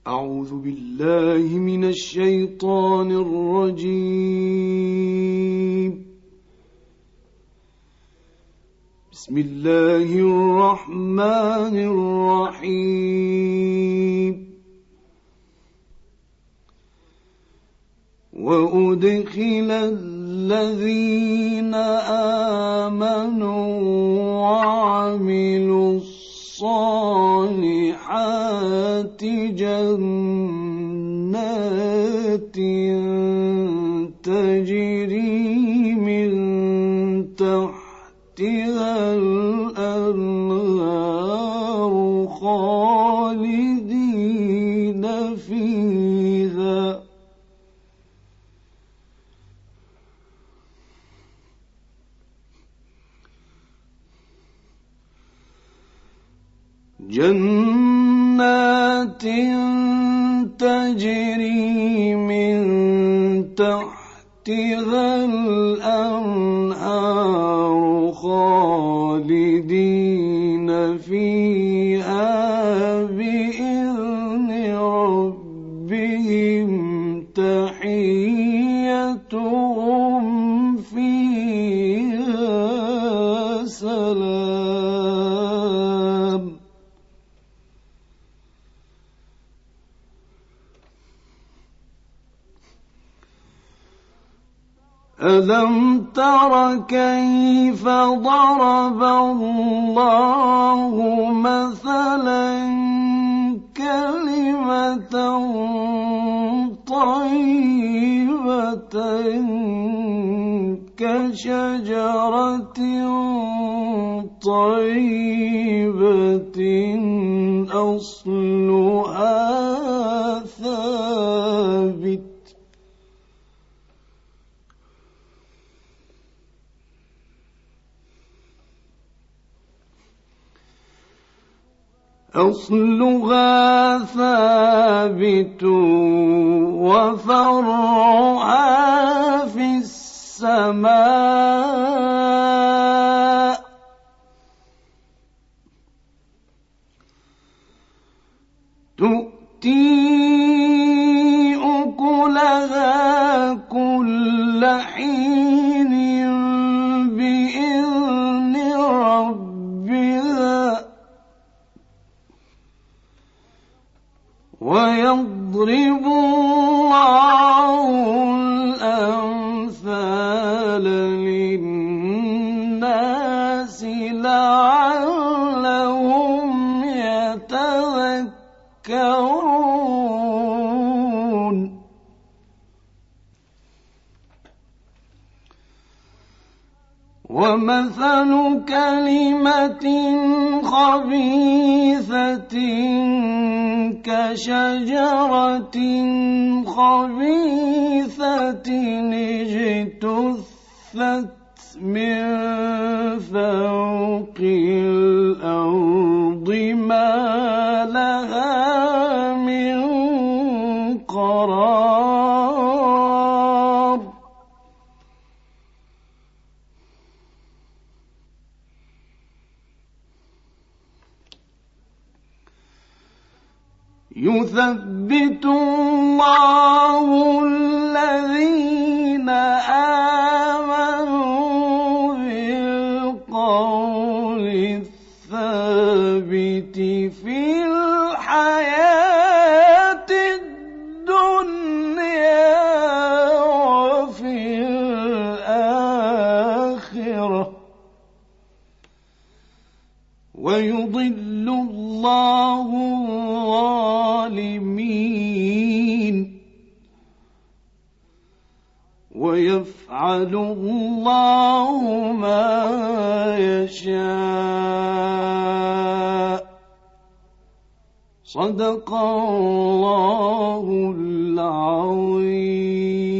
أعوذ بالله من الشيطان الرجيم. بسم الله الرحمن الرحيم. وأدخل الذين آمنوا وعملوا الصالحات جنات تجري من تحتها الأنهار خالدين فيها جنات تجري من تحتها الأنهار خالدين فيها بإذن ربهم تحيتهم فيها سلام. ألم تر كيف ضرب الله مثلا كلمة طيبة كشجرة طيبة أصلها ثابت وفرعها في السماء تؤتي أكلها كل حين بإذن ربها ويضرب الله الأمثال للناس لعلهم يتذكرون. ومثل كلمة خبيثة كشجرة خبيثة اجتثت من فوق الأرض ما لها من قرار. يثبت الله الذين آمنوا بالقول الثابت في الحياة الدنيا وفي الآخرة ويضل الله الظالمين ويفعل الله ما يشاء. صدق الله العظيم.